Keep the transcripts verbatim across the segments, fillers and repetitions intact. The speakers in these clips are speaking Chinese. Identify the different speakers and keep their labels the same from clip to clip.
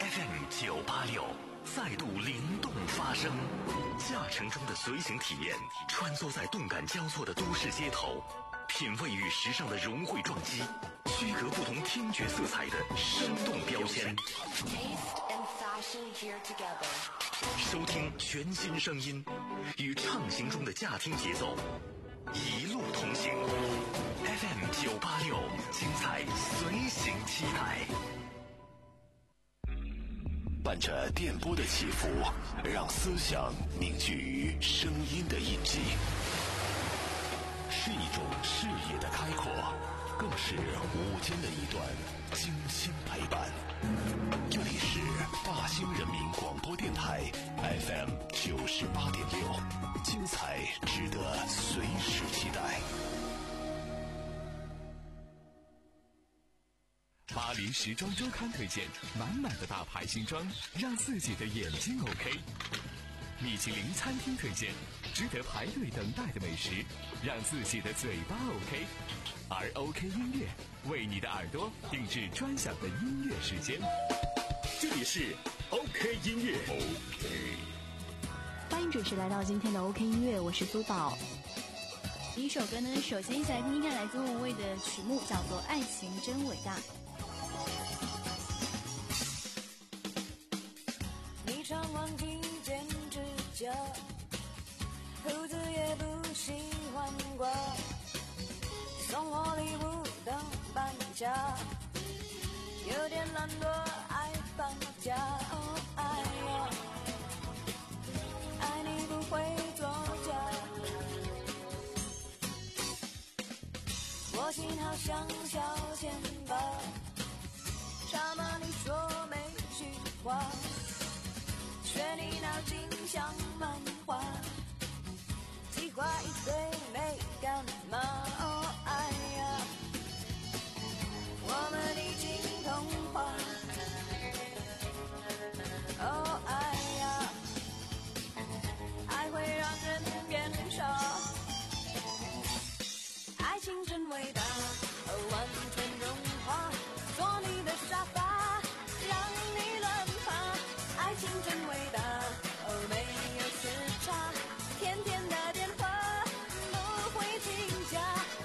Speaker 1: F M 九八六再度灵动发声，驾乘中的随行体验，穿梭在动感交错的都市街头，品味与时尚的融汇撞击，区隔不同听觉色彩的生动标签。收听全新声音，与畅行中的驾听节奏，一路同行。F M 九八六，精彩随行期待。
Speaker 2: 伴着电波的起伏，让思想凝聚于声音的印记，是一种视野的开阔，更是午间的一段精心陪伴。这里是大兴人民广播电台 F M 九十八点六，精彩值得随时期待。
Speaker 3: 巴黎时装周刊推荐满满的大牌新装，让自己的眼睛 OK。米其林餐厅推荐值得排队等待的美食，让自己的嘴巴 OK。而 OK 音乐为你的耳朵定制专享的音乐时间，这里是 OK 音乐。OK，
Speaker 4: 欢迎准时来到今天的 OK 音乐，我是苏宝。第一首歌呢，首先一起来听听看来自莫文蔚的曲目，叫做《爱情真伟大》。
Speaker 5: 你常忘记剪指甲，胡子也不喜欢刮，送我礼物当搬家，有点懒惰爱放假。哦哎呀，爱你不会作假，我心好像小钱包，插满你说每句话，学你脑筋像漫画，计划一堆没干嘛。哦哎呀，我们已经通话。哦哎呀，爱会让人变傻，爱情真伟大，完全融化，做你的沙发，让你乱爬。爱情真伟大，哦，没有时差，天天的电话不会停假。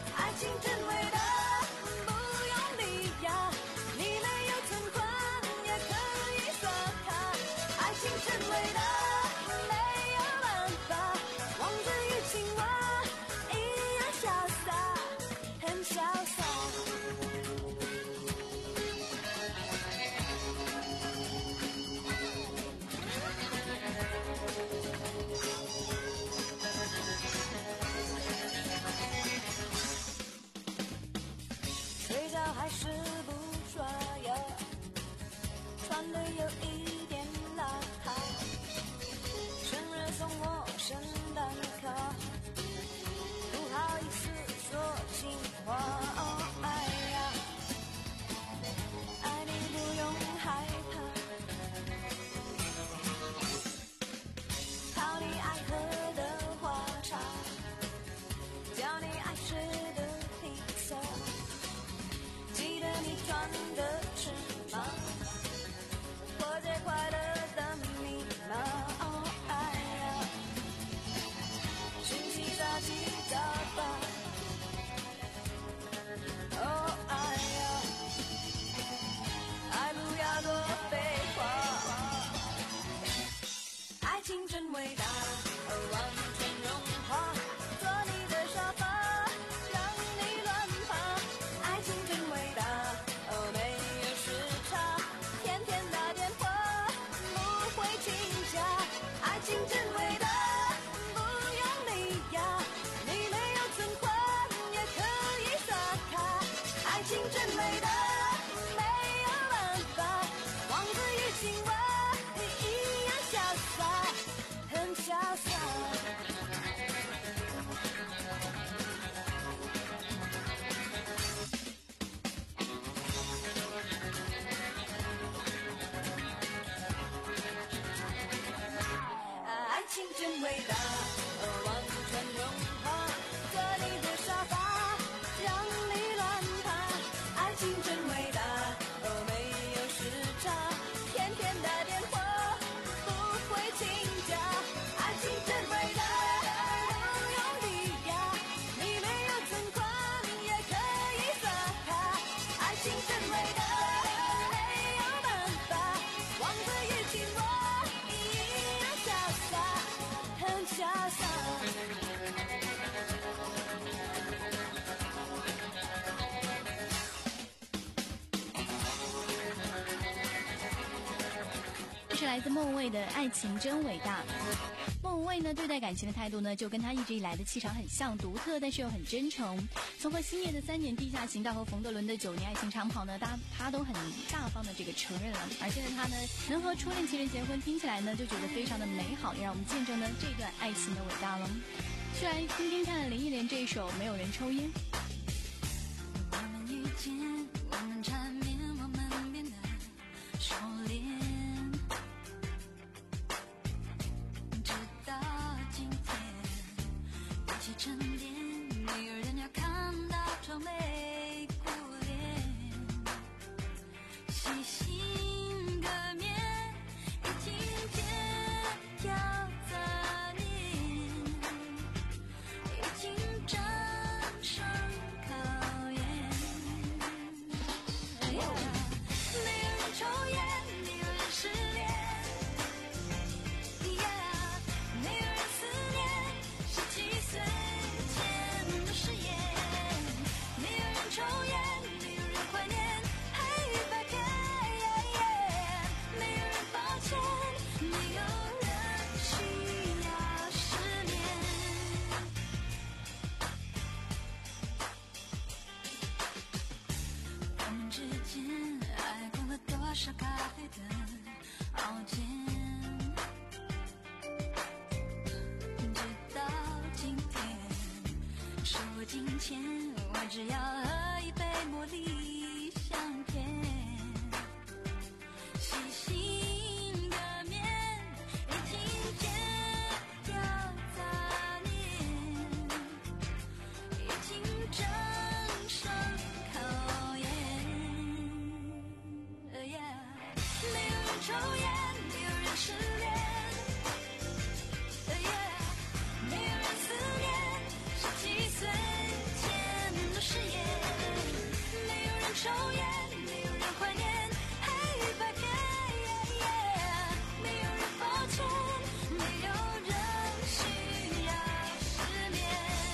Speaker 4: 是来自莫文蔚的《爱情真伟大》。莫文蔚呢，对待感情的态度呢，就跟他一直以来的气场很像，独特但是又很真诚。从和星爷的三年地下情到和冯德伦的九年爱情长跑呢，他他都很大方的这个承认了。而现在他呢，能和初恋情人结婚，听起来呢就觉得非常的美好，也让我们见证呢这段爱情的伟大了。就来听听看林忆莲这一首《没有人抽烟》。
Speaker 5: 我们遇见，我们缠绵，我们变得熟练，直到今天，一起沉淀，没有人要看到愁眉苦脸，细心革面，已经戒掉杂念，已经战胜考验。没有人抽烟，没有人失恋，没有人思念，十七岁前的誓言。没有人抽烟，没有人怀念，黑与白天。没有人抱歉，没有人需要失眠。我们之间爱过了多少咖啡的熬煎，直到今天，是我金钱，我只要喝一杯茉莉香甜，细心的面，已经戒掉杂念，已经战胜考验。呃yeah没有人抽烟，没有人失恋，呃yeah没有人思念，十七岁前的誓言。没有人抽烟，没有人怀念，黑与白天。没有人抱歉，没有人需要失眠。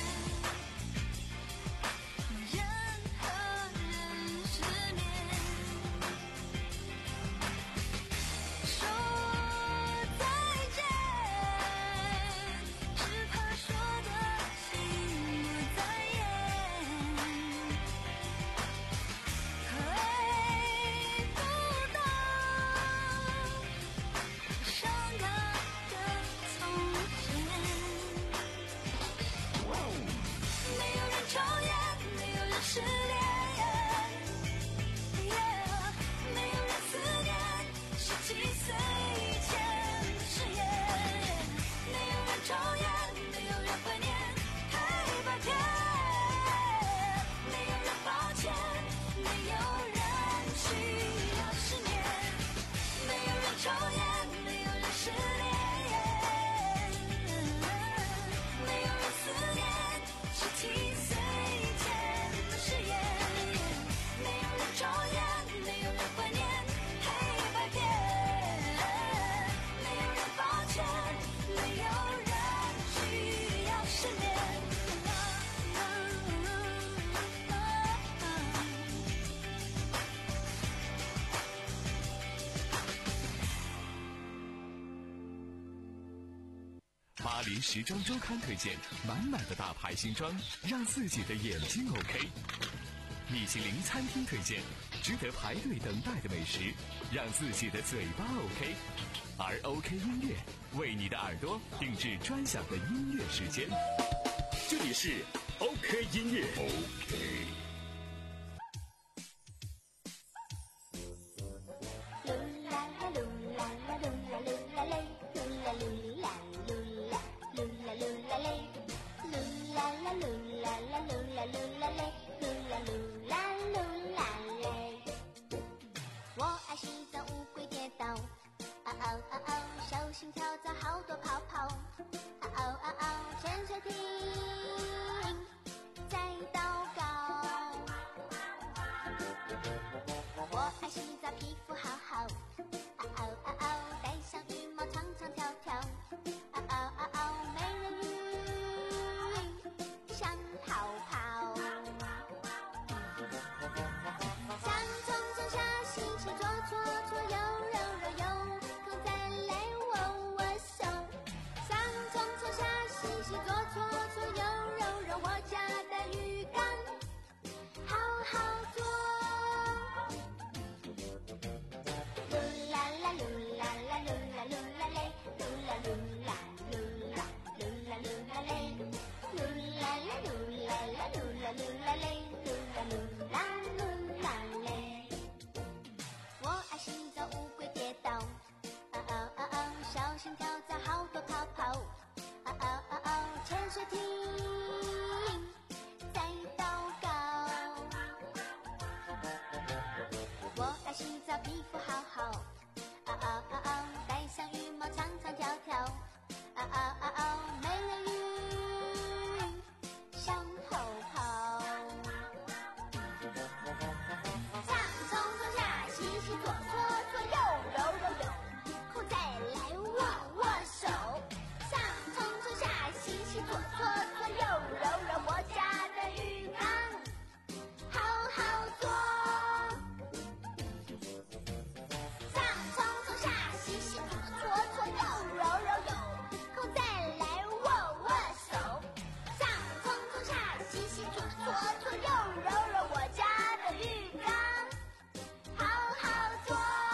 Speaker 5: 人和人失眠。说再见，只怕说的心不在焉，回不到伤感的从前。没有人抽烟，没有人失恋，没有人思念，十七岁前的誓言。没有人抽烟，没有人怀念，黑白天。没有人抱歉，没有人需要失眠。没有人抽烟，没有人失恋，没有人思念，十七岁前的誓言。没有人抽烟，没有人怀念，黑白天。没有人抱歉，没有人需要失眠。
Speaker 3: 巴黎时装周刊推荐满满的大牌新装，让自己的眼睛 OK。米其林餐厅推荐值得排队等待的美食，让自己的嘴巴 OK。而 OK 音乐为你的耳朵定制专享的音乐时间。
Speaker 1: 这里是 OK 音乐。OK。
Speaker 6: 我爱西藏乌龟跌倒，嗷嗷嗷嗷，小心跳蚤好多泡泡，嗷嗷嗷嗷，潜水艇在祷告。我爱洗澡皮肤好好，嗷嗷嗷嗷，戴上羽毛唱唱跳跳，嗷嗷嗷嗷，美人鱼想逃跑。上冲冲下洗洗左左左右右右右，空在乌龟跌倒，啊啊啊啊，小心跳蚤好多泡泡，啊啊啊啊，潜水艇在祷告。我爱洗澡，皮肤好好，啊啊啊啊，戴上羽毛长长条条，啊啊啊啊，美人鱼想泡泡。上冲冲下洗洗左搓搓右揉揉有空再来握握手。上冲冲下洗洗左搓搓右揉揉，我家的浴缸好好做。上冲冲下洗洗左搓搓右揉揉有空再来握握手。上冲冲下洗洗左搓搓右揉揉，我家的浴缸好好做。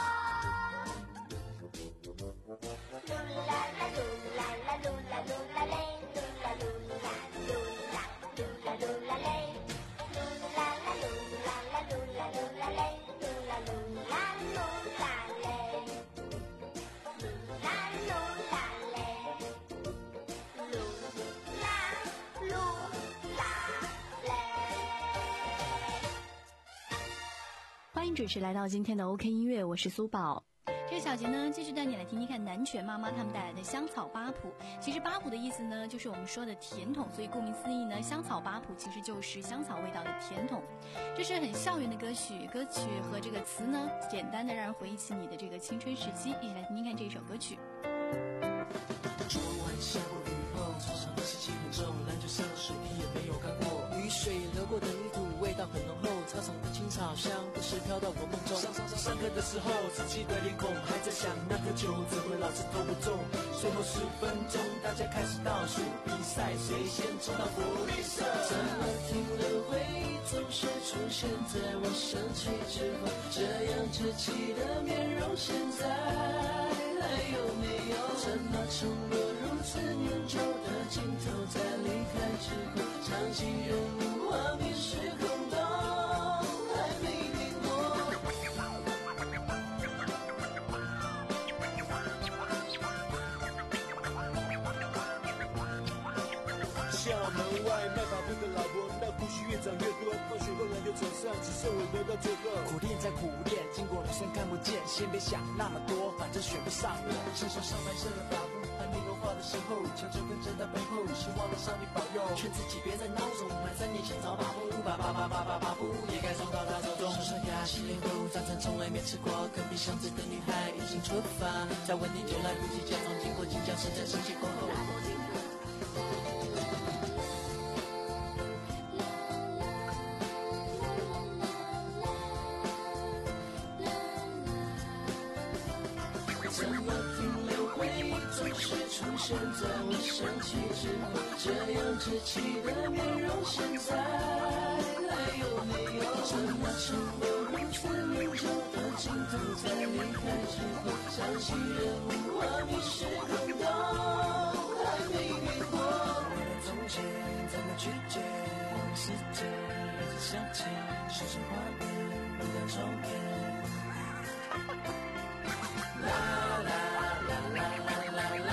Speaker 6: 噜啦啦噜啦啦噜啦噜啦嘞，噜啦噜啦噜啦噜啦噜啦嘞，噜啦啦噜啦啦噜啦噜啦嘞，噜啦噜啦噜啦嘞，噜啦噜啦嘞，噜啦噜啦嘞。
Speaker 4: 欢迎准时来到今天的 OK 音乐，我是苏宝。这个小节呢，继续带你来听听看南拳妈妈他们带来的香草八谱。其实八谱的意思呢，就是我们说的甜筒，所以顾名思义呢，香草八谱其实就是香草味道的甜筒。这是很校园的歌曲，歌曲和这个词呢，简单的让人回忆起你的这个青春时期。一起来听听看这首歌曲。
Speaker 7: 昨晚下过雨后，操场的湿气很重，篮球上的水滴也没有干过，雨水流过的泥土味道很浓厚，操场的青草香不时飘到我梦中。上上上上课的时候，自己的脸孔还在想那颗球怎么老是投不中。最后十分钟，大家开始倒数比赛，谁先冲到福利社？怎么停了会总是出现在我生气之后？这样稚气的面容，现在还有没有？怎么冲过如此粘稠的镜头，在离开之后，场景人物画面是空洞，还没变过。校门外卖法布的老婆，那胡须越长越多，放学后篮球场上只剩我留到最后。苦练再苦练，经过的酸看不见，先别想那么多，反正选不上我。身上上白色的发布，还没融化的时候，悄悄跟着他背后，希望能上帝保佑，劝自己别再孬种，满三年前找把布，把把把把把把布也该送到他手中。手上压洗脸后，早餐从来没吃过，隔壁巷子的女孩已经出发，再问你就来不及假装经过进教室，在升旗过后。怎么停留会总是出现在我生气之后？这样稚气的面容，现在还有没有？怎么冲过如此粘稠的镜头，在离开之后，相信人物画面是空洞，还没变过。为了从前怎么拒绝？我的世界一直向前，熟悉画面不断重演。啦啦啦啦啦啦啦。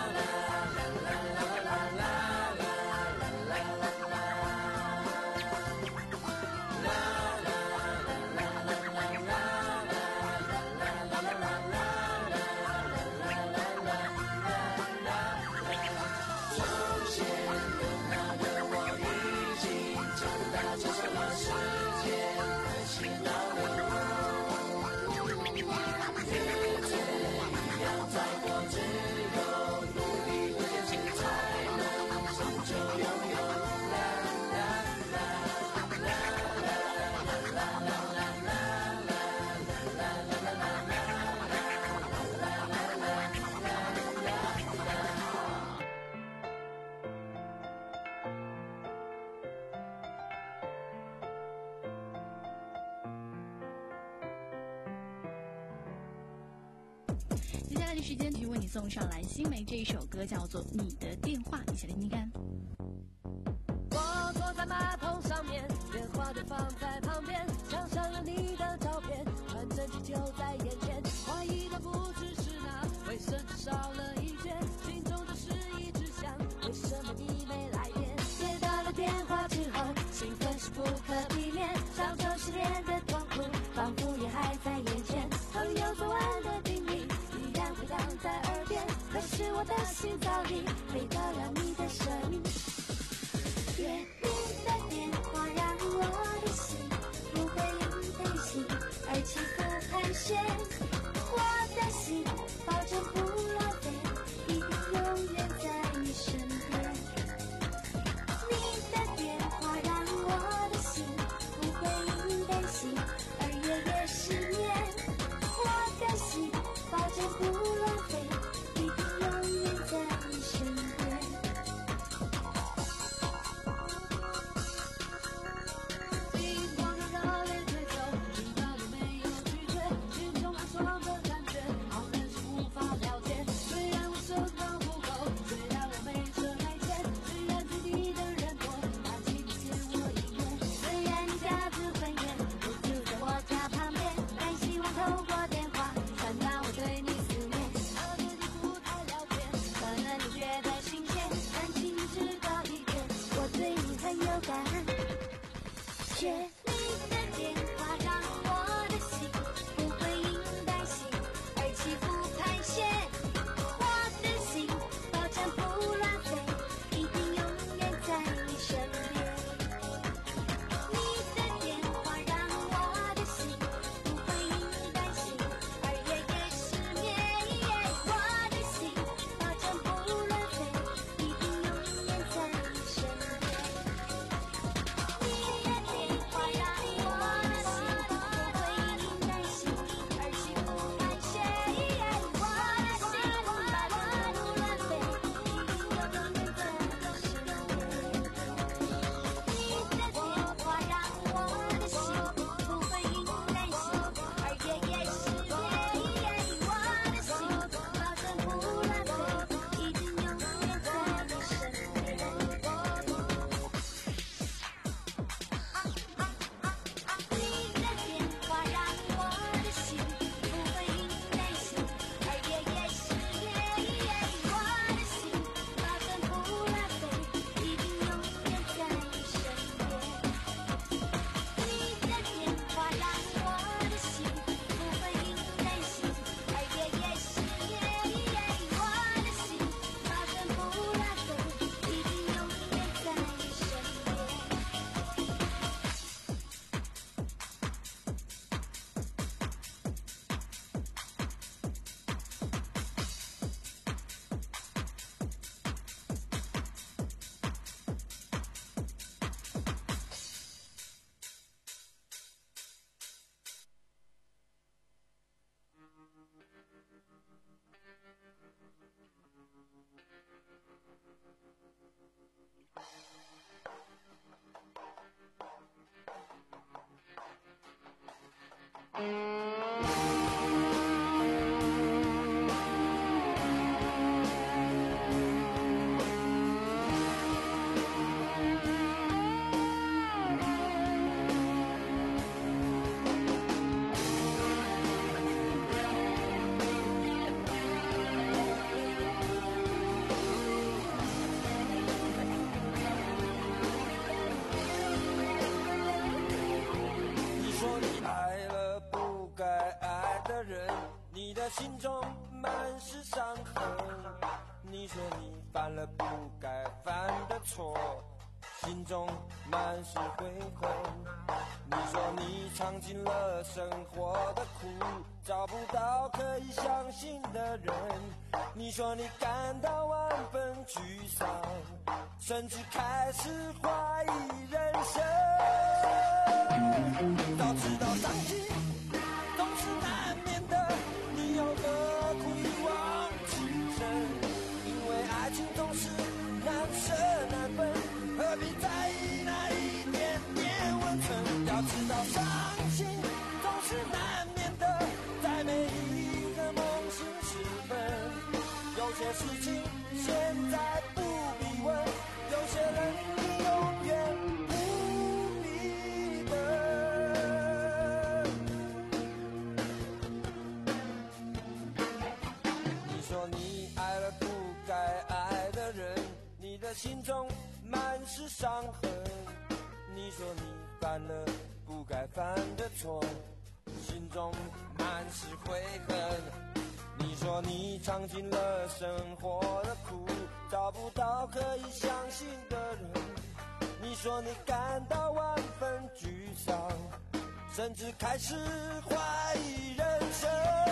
Speaker 4: 接下来的时间继续为你送上蓝心湄这一首歌，叫做《你的电话》，一起来听听看。
Speaker 5: 我坐在马桶上面，电话就放在旁边，墙上有你的照片，传真机就在眼前，怀候，兴奋是不可避免，小丑失恋的痛苦仿佛也还在眼前，朋友昨晚的叮咛依然回荡在耳边，可是我的心早已飞到了你的声音。约你的电话让我的心不会因担心而起伏盘旋，我的心保证不落飞，一定永远在你身边。你的电话让我的心不会因担心而夜夜失眠，我的心保证不落飞，一定永远在你身边。心慌张热烈追求，知道你没有拒绝，心中暗爽的感觉，好人是无法了解。虽然我身高不够，虽然我没车没钱，虽然追你的人多，但请你借我一面。虽然你家住很远，我住在我家旁边，但希望透过电话传达我对你思念。我对你不太了解，可能你觉得新鲜，但请你知道一点，我对你很有感。缺你的电话让我的心不会因担心而起伏盘旋，我的心保证不乱飞，一定永远在你身边。你的电话让我的心不会因担心而夜夜失眠，我的心保证不乱飞，一定永远在你身边。你的电话让我的心不会因担心而起伏盘旋，我的心保证不乱飞，一定永远在你身边。你的电话让我的心不会因担心而夜夜失眠，我的心保证不乱飞，一定永远在你身边。你的电话让我的心不会因担心而夜夜失眠，我的心保证不乱飞，一定永远在你身边。你的电话让我的心不会因担心而夜夜失眠，我的心保证不乱飞，一定永远在你身边。
Speaker 8: 你说你爱了不该爱的人，你的心中满是伤痕。你说你犯了不该犯的错，心中满是悔恨。你说你尝尽了生活的苦，找不到可以相信的人。你说你感到万分沮丧，甚至开始怀疑人生。早知道伤心总是难免的，你又何苦一往情深？因为爱情总是难舍难分，何必在意那一点点温存？要知道伤心总是难免的，在每一个梦醒时分。有些事情现在不必问，有些人你永远不必等。你说你爱了不该爱的人，你的心中满是伤痕。 说你犯了不该犯的错，心中满是悔恨。你说你尝尽了生活的苦，找不到可以相信的人。你说你感到万分沮丧，甚至开始怀疑人生。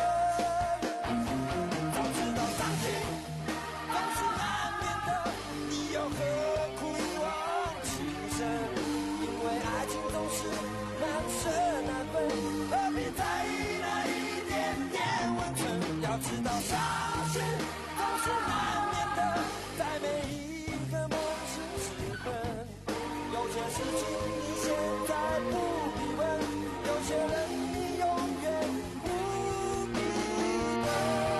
Speaker 8: 早知道伤心总是难免的，你又何苦一往情深？因为爱情总是难舍难分，何必在意那一点点温存？要知道伤心总是难免的，在每一个梦醒时分，有些事情你现在不必问，有些人你永远不必等。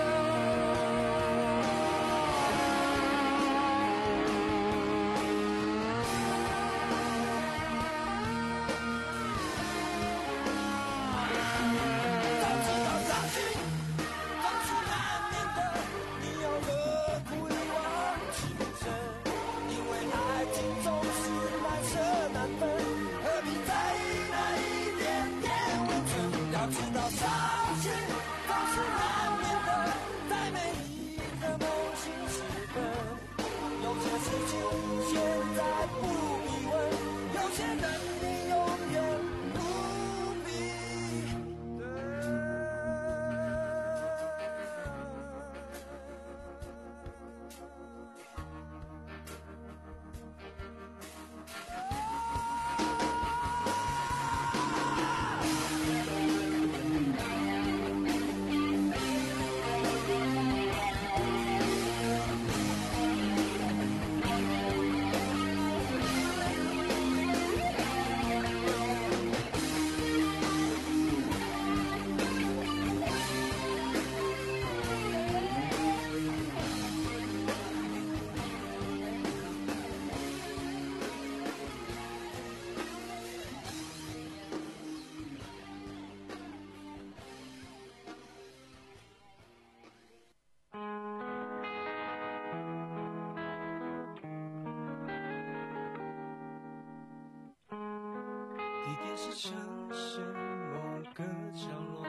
Speaker 8: 地点是城市某个角落，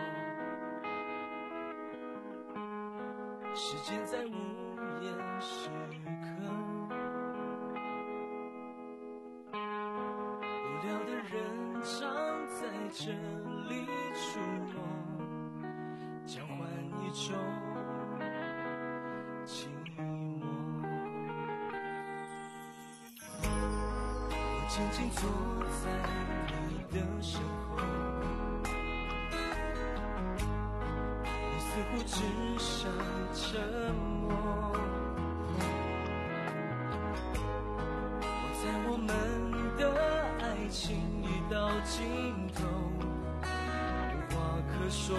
Speaker 8: 时间在午夜时刻，无聊的人常在这里出没，交换一种寂寞。我静静坐在的生活，你似乎只剩沉默。我在我们的爱情已到尽头，无话可说，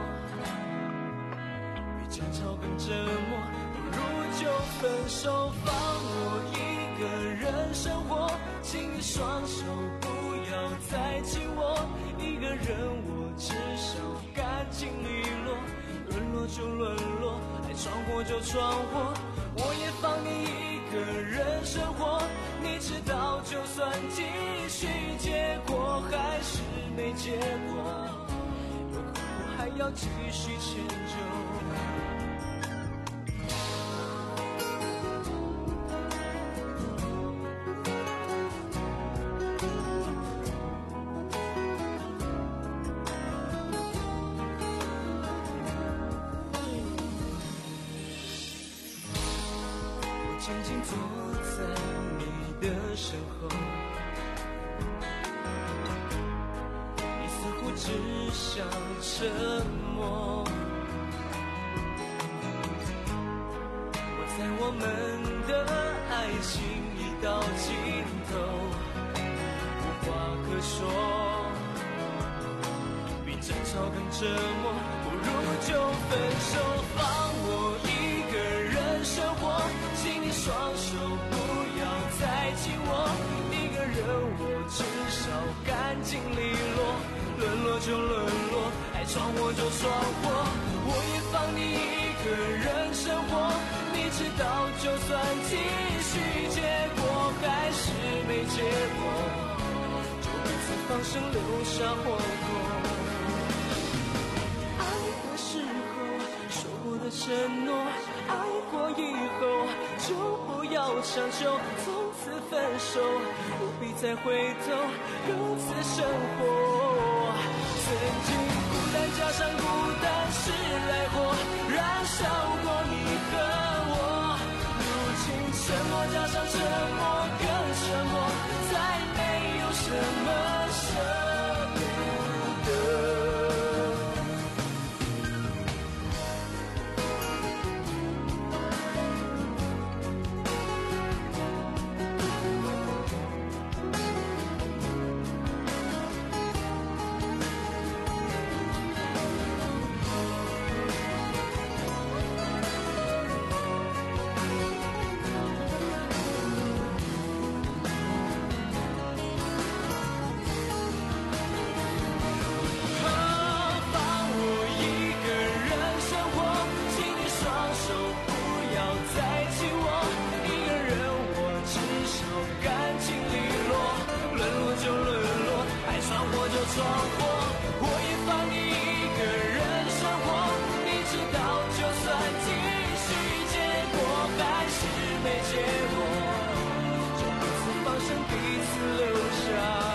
Speaker 8: 比争吵更折磨，不如就分手，放我一个人生活，请你双手不要再紧握，一个人我至少干净利落，沦落就沦落，爱闯祸就闯祸，我也放你一个人生活，你知道就算继续，结果还是没结果，有苦我还要继续迁就。静静坐在你的身后，你似乎只想沉默。我在我们的爱情已到尽头，无话可说，比争吵更折磨，不如就分手，放我一个人生活，请你双手不要再紧握，一个人我至少干净利落，沦落就沦落，爱闯祸就闯祸，我也放你一个人生活，你知道就算继续，结果还是没结果，
Speaker 7: 放声留下火口。爱的时候说过的承诺，爱过以后就不要强求，从此分手，不必再回头，各自生活。曾经孤单加上孤单是来火，燃烧过你和我。如今沉默加上沉默更沉默，再没有什么舍不得。闯祸，我也放你一个人生活。你知道，就算继续，结果还是没结果，就彼此放生，彼此留下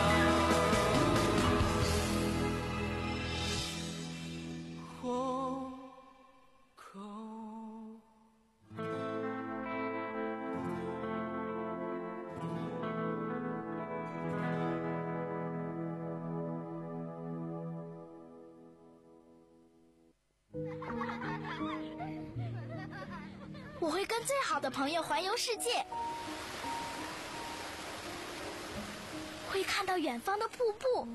Speaker 7: 活口。
Speaker 6: 我会跟最好的朋友环游世界，会看到远方的瀑布，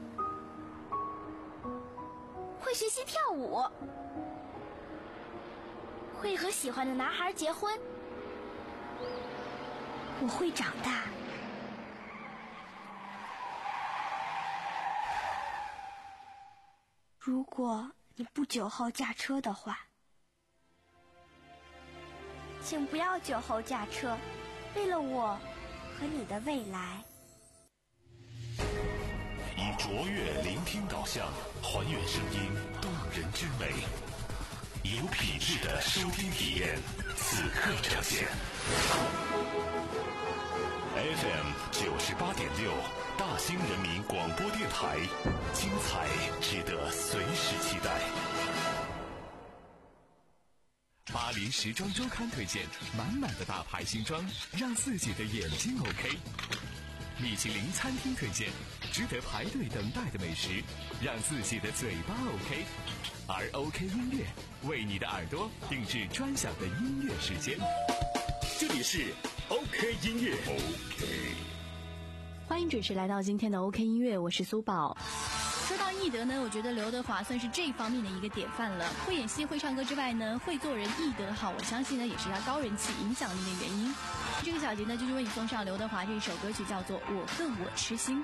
Speaker 6: 会学习跳舞，会和喜欢的男孩结婚。我会长大。如果你不酒后驾车的话，请不要酒后驾车，为了我和你的未来。
Speaker 2: 以卓越聆听导向，还原声音动人之美，有品质的收听体验，此刻呈现。F M 九十八点六，大兴人民广播电台，精彩值得随时期待。
Speaker 3: 巴黎时装周刊推荐满满的大牌新装，让自己的眼睛 OK。米其林餐厅推荐值得排队等待的美食，让自己的嘴巴 OK。而 OK 音乐为你的耳朵定制专享的音乐时间。
Speaker 1: 这里是 OK 音乐 OK。
Speaker 4: 欢迎准时来到今天的 OK 音乐，我是苏宝。说到艺德呢，我觉得刘德华算是这方面的一个典范了。会演戏、会唱歌之外呢，会做人，艺德好，我相信呢也是他高人气、影响力的原因。这个小节呢，就是为你送上刘德华这首歌曲，叫做《我恨我痴心》。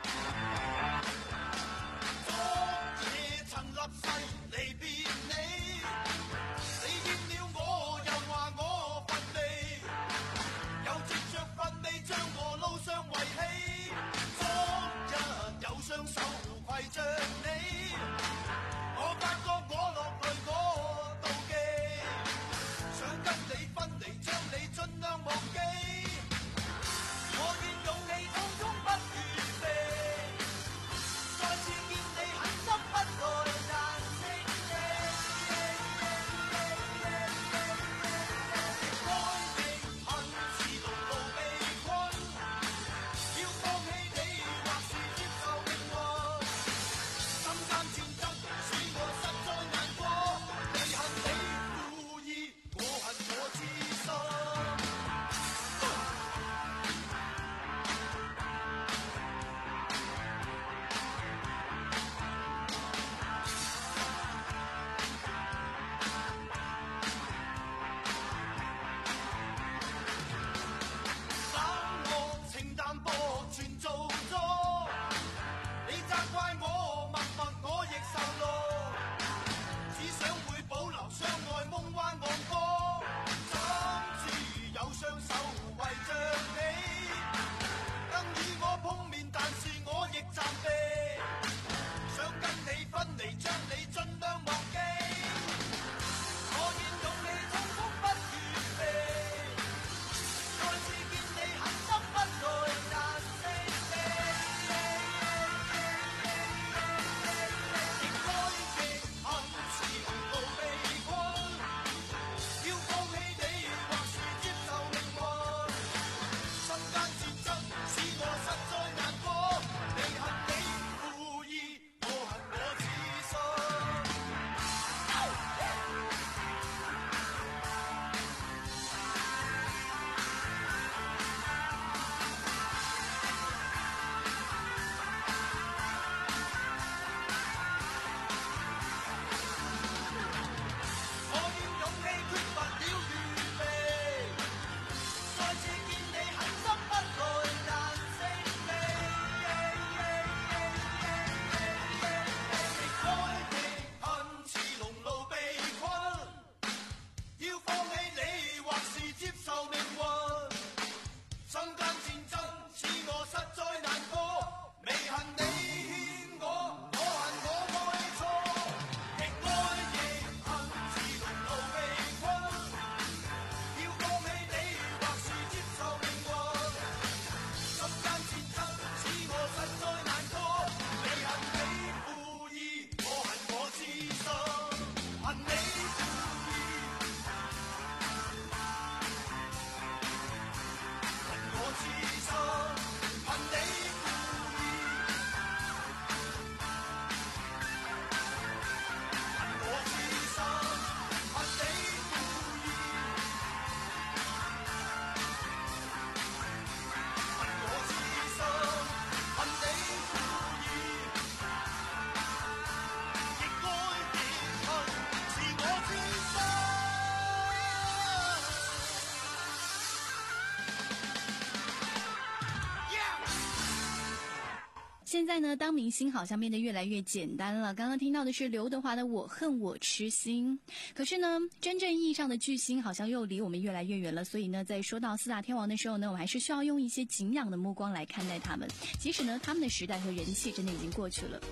Speaker 4: 在呢，当明星好像变得越来越简单了。刚刚听到的是刘德华的《我恨我痴心》，可是呢，真正意义上的巨星好像又离我们越来越远了。所以呢，在说到四大天王的时候呢，我们还是需要用一些敬仰的目光来看待他们。即使呢，他们的时代和人气真的已经过去了。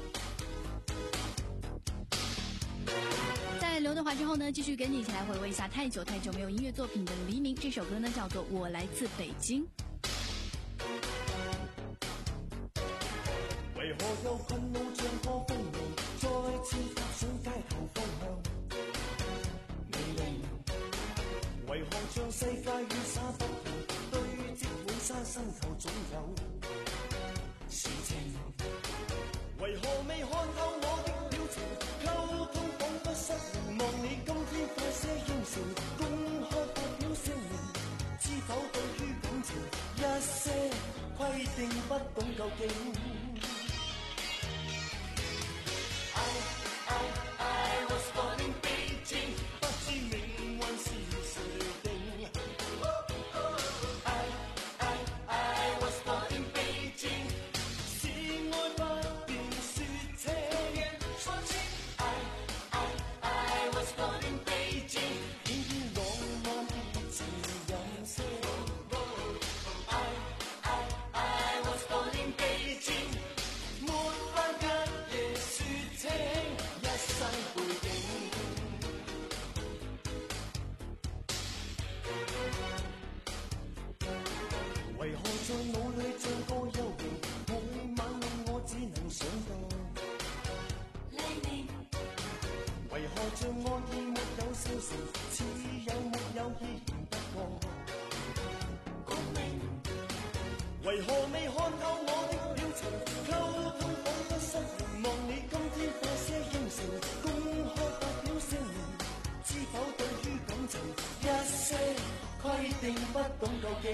Speaker 4: 在刘德华之后呢，继续跟你一起来回味一下太久太久没有音乐作品的黎明。这首歌呢叫做《我来自北京》。
Speaker 8: 为何有困惱像個風鈴，再次踏上街頭方向？你令為何將世界雨灑不停，堆積滿山身後總有事情？為何未看透我的表情？溝通彷彿失聯，望你今天快些應承，公開發表聲明，知否對於感情一些規定不懂究竟？為何在腦裏像個幽靈，每晚令我只能想到黎明？為何像愛意沒有消成，似有沒有依然不過共鳴？為何未看透我的表情？溝通彷彿失聯，望你今天快些應承，公開發表聲明，知否對於感情一些規定不懂究竟？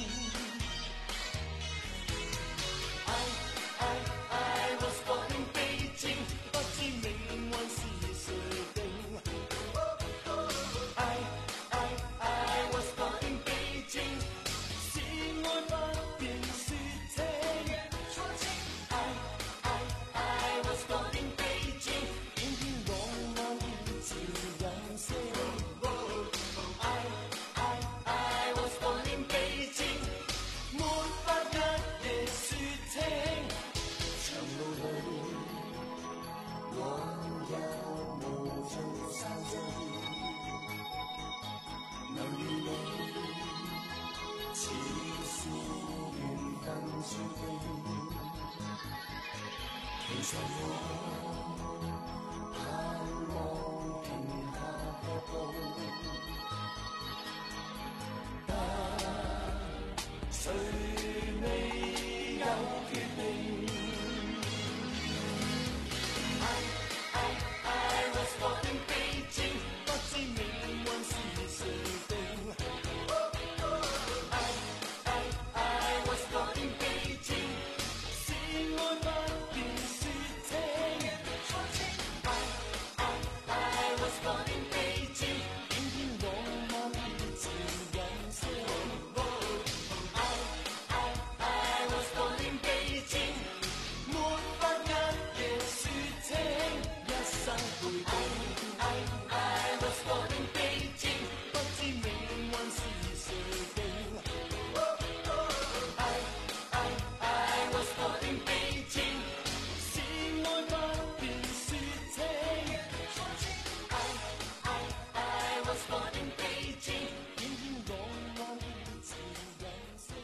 Speaker 8: 其實我盼望停下腳步，但誰未有決定 I, I, I was born in Beijing 不知命運是誰定 I, I, I was born in Beijing 是愛不變說情 I, I, I was born in Beijing 偏偏浪漫熱情任性 I, I, I was born in Beijing 沒法日夜說情一生背景 I, I, I was born in Beijing 不知命運是誰定 I, I, I was born in Beijing 是愛不變說情 I, I, I was born in Beijing 偏偏浪漫熱情任性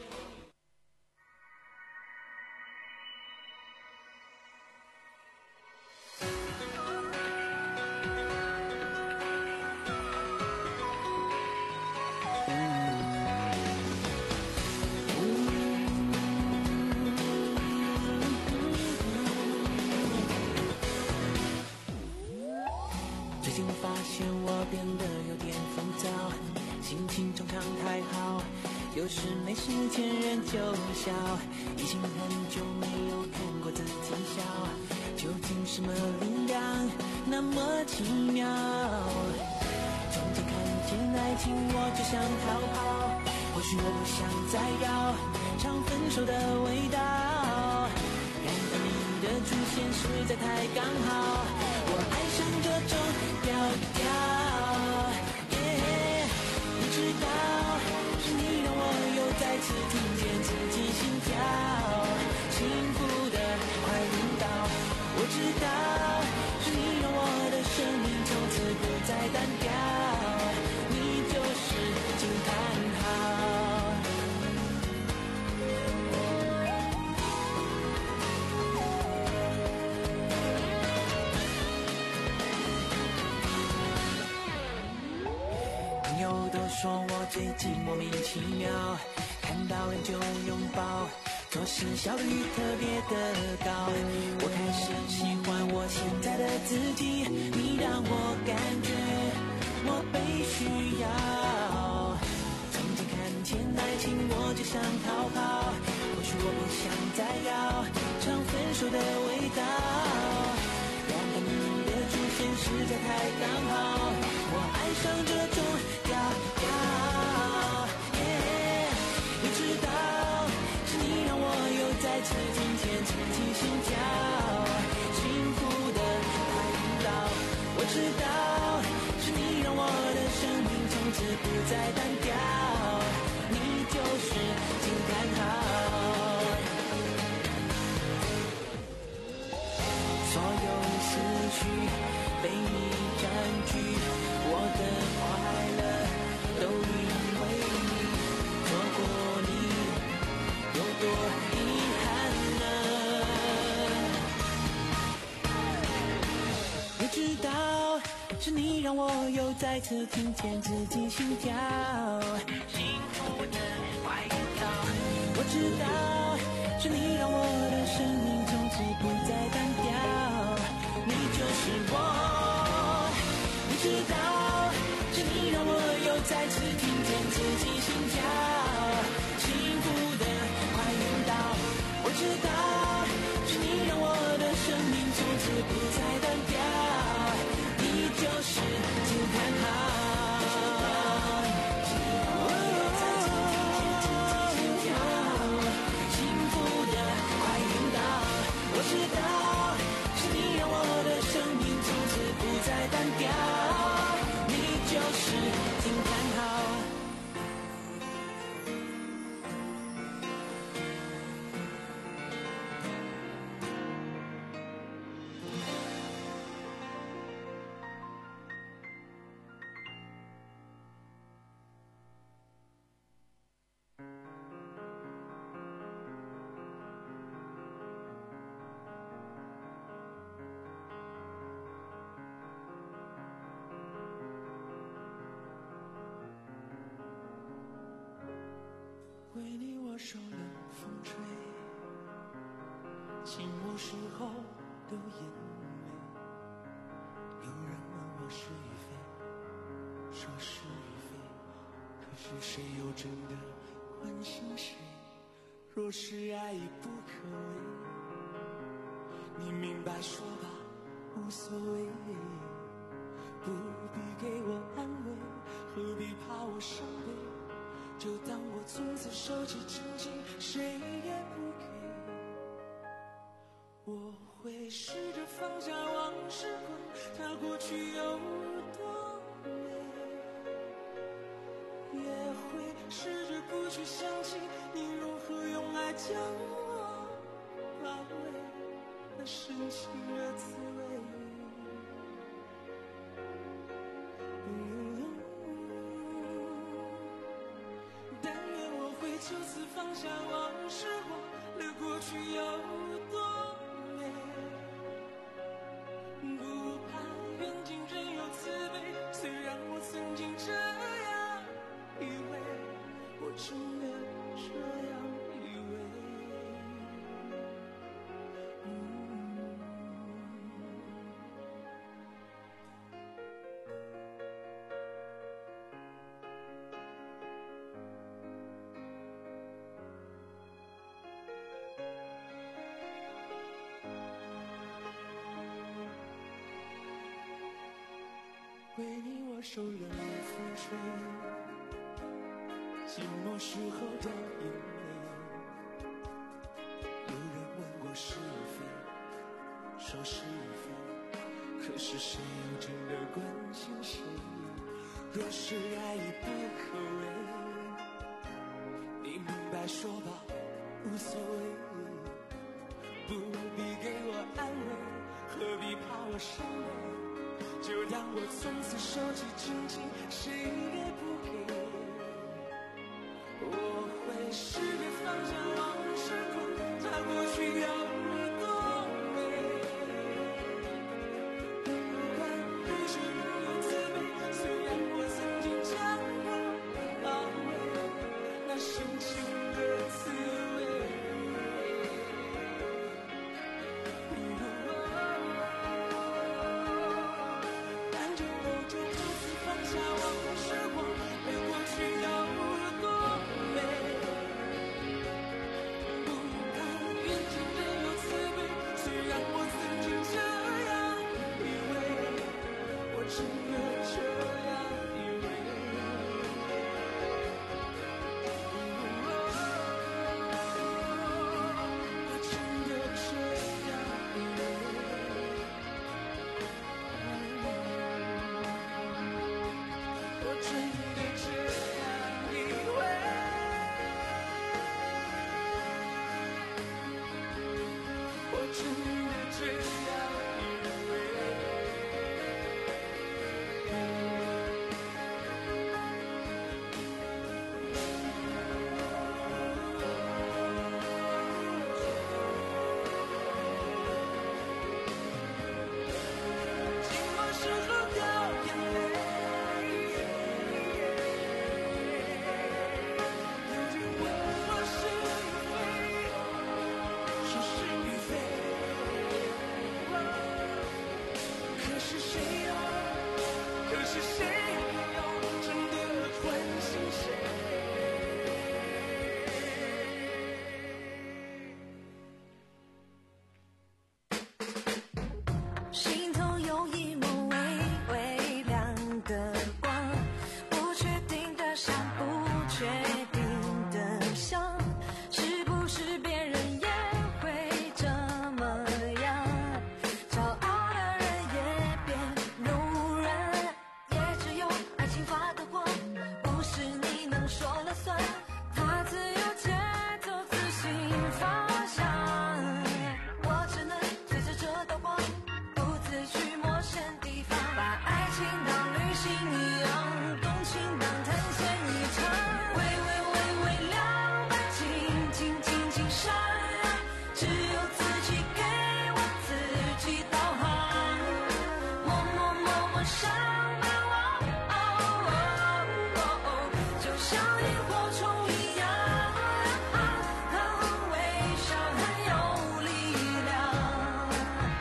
Speaker 8: 最近发现我变得有点烦躁，心情常常太好，有时没事前人就笑，已经很久没有看过自己笑，究竟什么力量那么奇妙？从前看见爱情我就想逃跑，或许我不想再要尝分手的味道，然而你
Speaker 7: 出现实在太刚好，我爱上这种调调。Yeah, 你知道，是你让我又再次听见自己心跳，幸福的快晕倒。我知道，是你让我的生命从此不再单调，你就是惊叹号。朋友都说我最近莫名其妙，看到人就拥抱，做事效率特别的高。我开始喜欢我现在的自己，你让我感觉我被需要。从前看见爱情我就想逃跑，或许我不想再要尝分手的味道。然而你的出现实在太刚好，我爱上这种调调。Yeah, 你知道，是你让我又再次听见自己心跳，幸福的快晕倒。我知道，是你让我的生命从此不再单调，你就是惊叹号。所有思绪被你占据，我的快乐都因为你错过你，有多遗憾呢？你知道，是你让我又再次听见自己心跳，幸福的快晕倒。我知道，是你让我的生命从此不再单调，你就是我。你知道，是你让我又再次听见自己心跳，幸福的快晕倒。我知道，是你让我的生命从此不再单调，你就是惊叹号。我知道，是你让我的生命从此不再单调，你就是惊叹号。为你我受冷风吹，寂寞时候的眼泪。有人问我是与非，说是与非，可是谁又真的关心谁？若是爱已不可为，你明白说吧，无所谓。不必给我安慰，何必怕我伤悲？就当我从此收起真情，谁也不给。我会试着放下往事，管它过去有多美，也会试着不去想起你如何用爱将我包围，那深情的滋味。就此放下往事，忘了过去有多美，不怕缘尽仍有慈悲。虽然我曾经这样以为，我真的这样以为。嗯为你我受冷风吹，寂寞时候的眼泪。有人问过是非， 说是非，可是谁又真的关心谁？若是爱已不可为，你明白说吧，无所谓，不必给我安慰，何必怕我伤悲？就让我从此手起情尽，谁给不给？我会识别方向，往事空，它过去有你多美。不管于是不由自卑，虽然我曾经这样安慰，那深情的滋味。感觉我就从此放下往事光，对过去有多美。不敢眼睛没有慈悲，虽然我曾经这样以为，我真的这样以为。我真的这样以为。我真的这样以为，我真的这样以为。寂寞时候掉眼泪。有人问我是非，说是与非，可是谁又，可是谁又真的关心谁？
Speaker 5: 心头有一抹微微亮的光，不确定的想，不确定的想，是不是别人也会这么样？骄傲的人也变柔软，也只有爱情发的光，不是你能说了算，它自由节奏，自行方向。我只能随着这道光，独自去陌生地方，把爱情当旅行一样，动情当探险一场，微微微微亮吧，静静静静闪亮，只有自己给我自己导航，默默默默上吧，哦哦哦哦，就像萤火虫一样，很微笑，很有力量。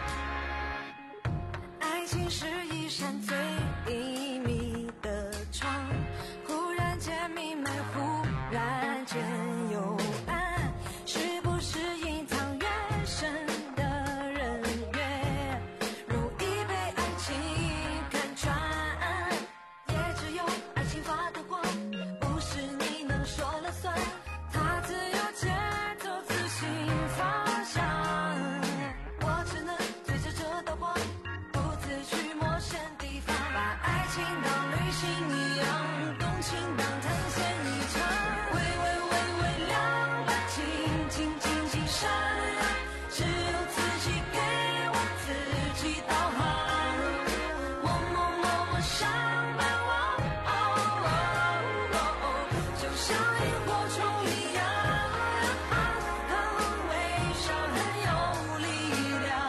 Speaker 5: 爱情是一扇最隐秘的窗，忽然间明媚，忽然间幽暗，是不是隐藏越深的人越容易被爱情看穿？也只有爱情发的光，不是你能说了算，它自由节奏，自行方向。我只能随着这道光，独自去陌生地方，把爱情当旅行一样，动情当探险一场，微微微微亮吧，静静静静闪亮，只有自己给我自己导航，默默默默上吧，哦哦哦哦，就像萤火虫一样，很微笑，很有力量。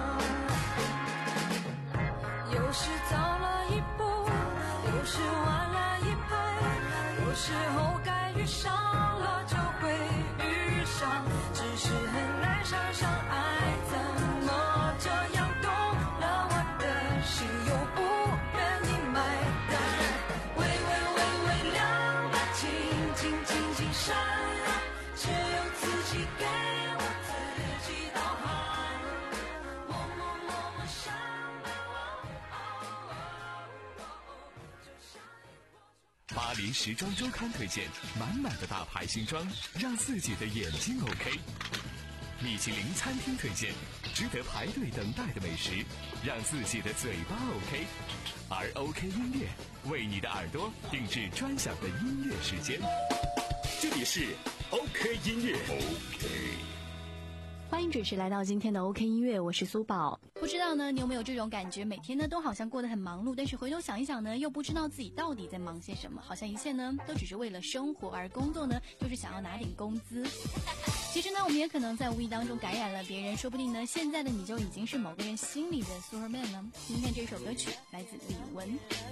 Speaker 5: 有时早了一步，有时晚了一拍，有时候该遇上了就会遇上，只是很难想象爱怎么这样动了我的心，又不愿意买单，微微微微亮吧，静静静静闪亮，只有自己给我自己导航，默默默默上吧，哦哦哦哦哦，就像萤火虫。
Speaker 3: 巴黎时装周刊推荐满满的大牌新装，让自己的眼睛 OK。米其林餐厅推荐， 值得排队等待的美食，让自己的嘴巴 OK。而 OK 音乐为你的耳朵定制专享的音乐时间。这里是 OK 音乐 OK。
Speaker 4: 欢迎准时来到今天的 OK 音乐，我是苏宝。不知道呢，你有没有这种感觉？每天呢都好像过得很忙碌，但是回头想一想呢，又不知道自己到底在忙些什么，好像一切呢都只是为了生活，而工作呢就是想要拿点工资。其实呢，我们也可能在无意当中感染了别人，说不定呢，现在的你就已经是某个人心里的 Superman 了。今天这首歌曲来自李玟。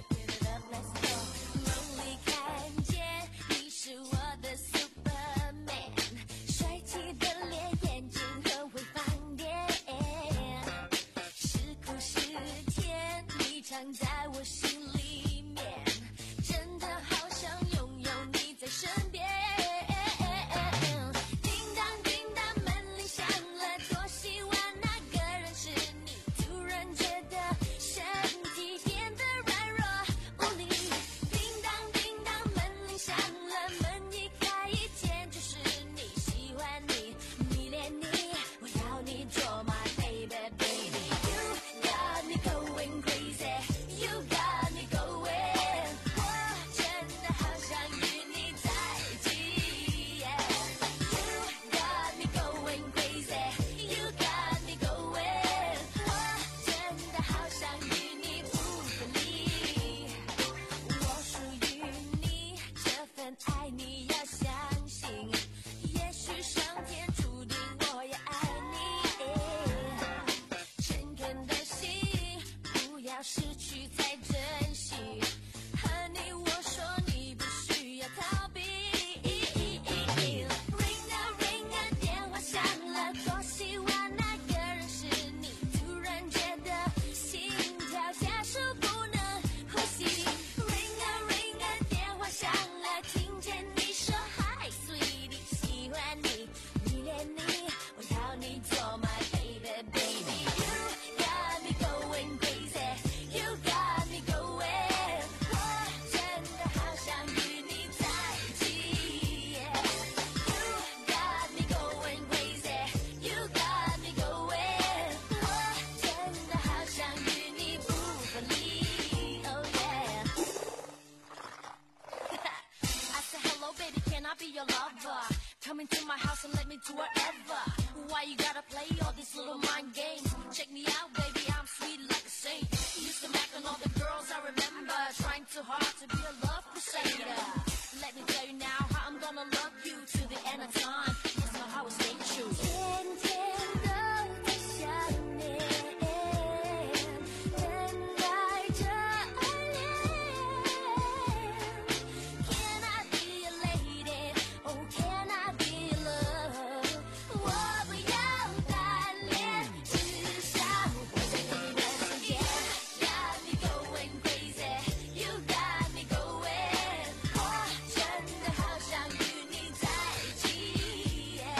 Speaker 5: 梦里看见你是我的 Superman， 帅气的脸，眼睛很会放电，是苦是甜，你常在我心里面，真的好想拥有你在身边。Come into my house and let me do whatever. Why you gotta play all these little mind games? Check me out, baby, I'm sweet like a saint. Used to mac on all the girls I remember, trying too hard to be a love crusader. Let me tell you now how I'm gonna love you to the end of time. That's not how it's stay true. 天天都在想念，等待着爱恋。Can I be your lady? Oh, can I be your love? 我不要单恋，至少在你的世界。Got me going crazy, you got me going. 我真的好想与你在一起。You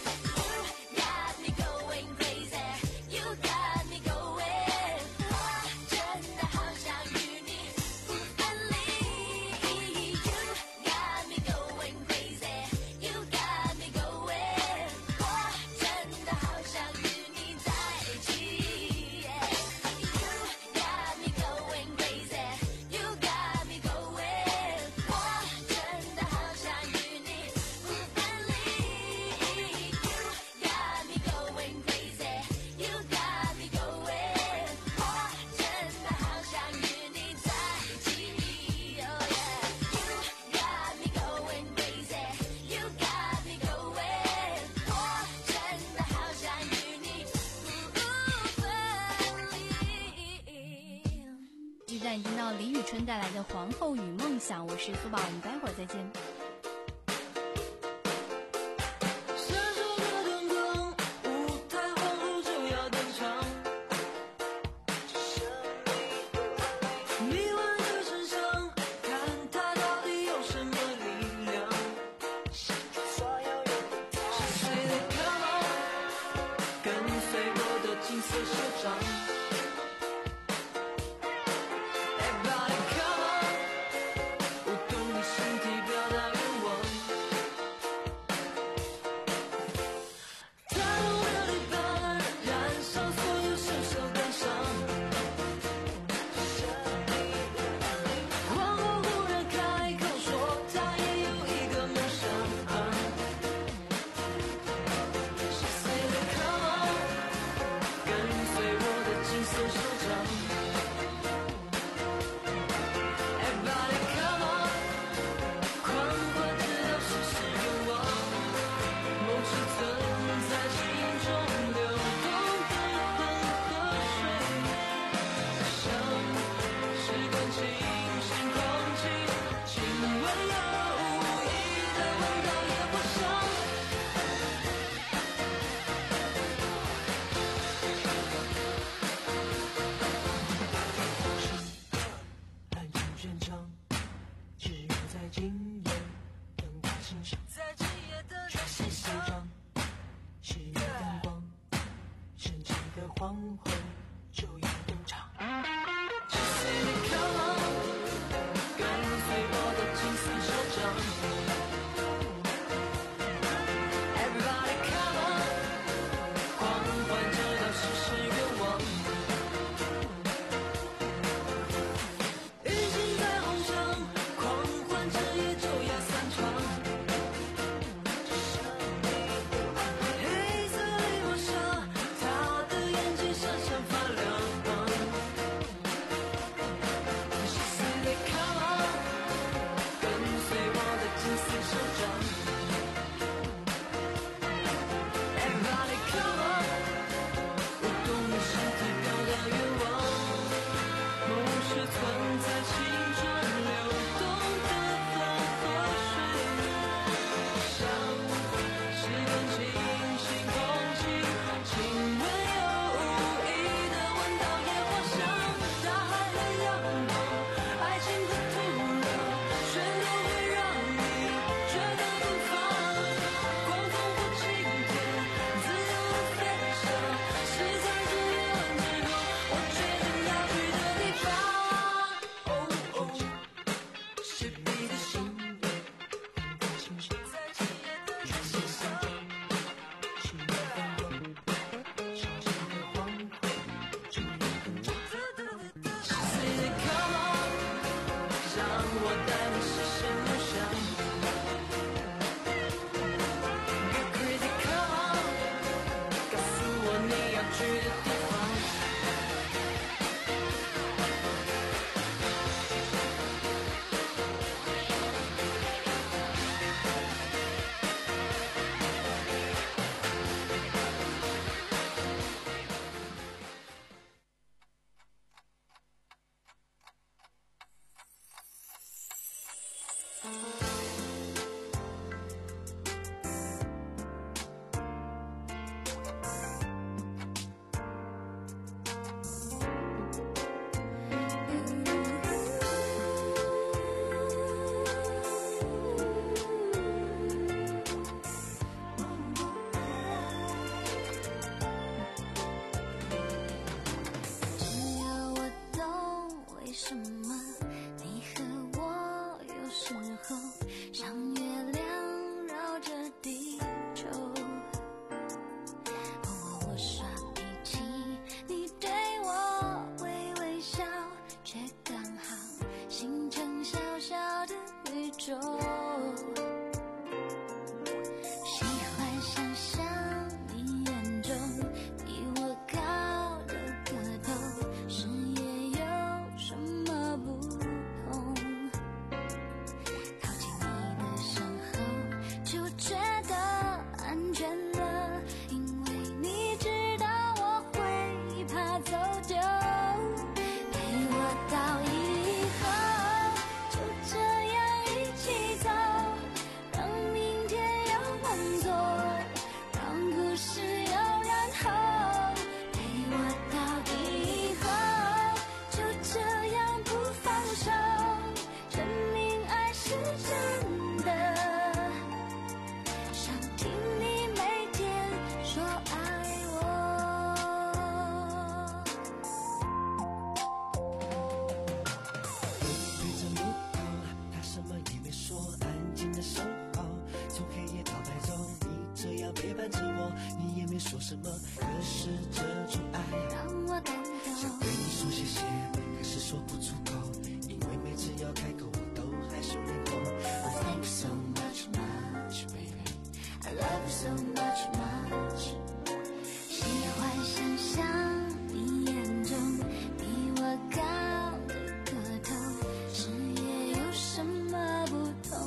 Speaker 5: got me going crazy, you got me going. 我真的好想与你不分离。You got me going crazy, you got me going. 我真的好想与你在一起。You got me going crazy, you got me going. 我真的好想与你不分离。You got me going crazy, you got me going. 我真的好想与你在一起。Oh yeah, you got me going crazy, you got me going. 我真的好想与你不分离。
Speaker 4: 继续带你听到李宇春带来的《皇后与梦想》，我是苏宝，我们待会儿再见。
Speaker 8: 闪烁的灯光，舞台恍惚就要登场。迷幻的身上，看它到底有什么力量。是谁的 Come on， 跟随我的金色手掌。Everybody come on， 舞动你身体表达。
Speaker 7: 在今夜等待欣赏，
Speaker 8: 在今夜的
Speaker 7: 全是西装，是月灯光，深情的黄昏就要登场。
Speaker 8: 只是你靠拢，跟随我的金丝手掌。Everybody come on， 狂欢直到实现愿望。雨欣在红上，狂欢这夜就要散场。黑色里抹纱，他的眼睛闪闪发亮。They come on， 跟随我的金丝手掌。Everybody come on， 舞动你身体表达愿望。梦是存在青春流动的粉河水，像是更清新空气，亲吻又无意的闻到野花香，大海和阳光。爱情的土壤，全都会让你觉得不放。光从不晴天，自由的飞翔，是在这夜晚之后，我决定要去的地方。哦哦，
Speaker 7: 是你的心愿，等待欣赏，
Speaker 8: 在今夜的
Speaker 7: 全是西装，是月灯光，深情的黄昏就要登场。
Speaker 8: Say they come on， 让我带你实现梦想。Get crazy come on， 告诉我你要去的地方。
Speaker 5: 只要我懂为什么你和我有时候像月亮绕着地球。偶尔我耍脾气，你对我微微笑，却刚好形成小小的宇宙。喜欢想象你眼中比我高的个头，视野有什么不同？靠近你的身后，就觉得安全了，因为你知道我会怕走丢。陪我到以后，就这样一起走，让明天有梦做，让故事有然后。陪我到以后，就这样不放手，证明爱是真的。想听你每天说爱我。
Speaker 7: 对着木头，他什么也没说，安静的守候，从黑夜到白昼，你这样陪伴着我，你也没说什么，可是这种爱
Speaker 5: 让我感
Speaker 7: 想
Speaker 5: 动。
Speaker 7: 对你说谢谢，可是说不出口，因为每次要开口，我都害羞脸红。Oh, thank you so much, much, baby.
Speaker 5: I love you so much, much。喜欢想象你眼中比我高的个头，视野有什么不同？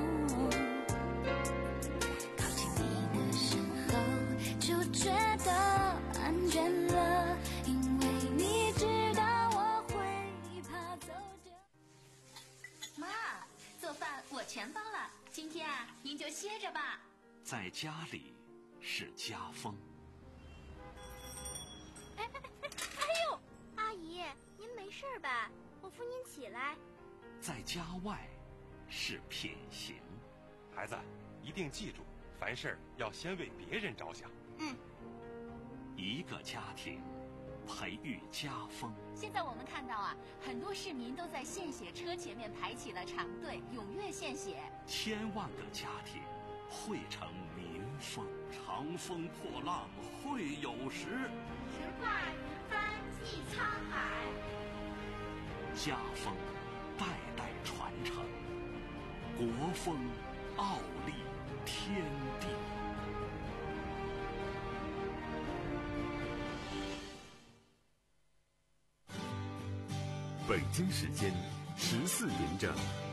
Speaker 5: 靠近你的身后，就觉得安全了，因为你知道我会怕走丢。
Speaker 9: 妈，做饭我全包了，今天啊，您就歇着吧。
Speaker 1: 在家里是家风。
Speaker 6: 哎哎哎哎呦，阿姨，您没事吧？我扶您起来。
Speaker 1: 在家外是品行。
Speaker 10: 孩子，一定记住，凡事要先为别人着想。
Speaker 9: 嗯。
Speaker 1: 一个家庭培育家风。
Speaker 9: 现在我们看到啊，很多市民都在献血车前面排起了长队，踊跃献血。
Speaker 1: 千万个家庭汇成民风。
Speaker 11: 长风破浪会有时，
Speaker 12: 直挂云帆济沧海。
Speaker 1: 家风代代传承，国风傲立天地。
Speaker 13: 北京时间十四点整。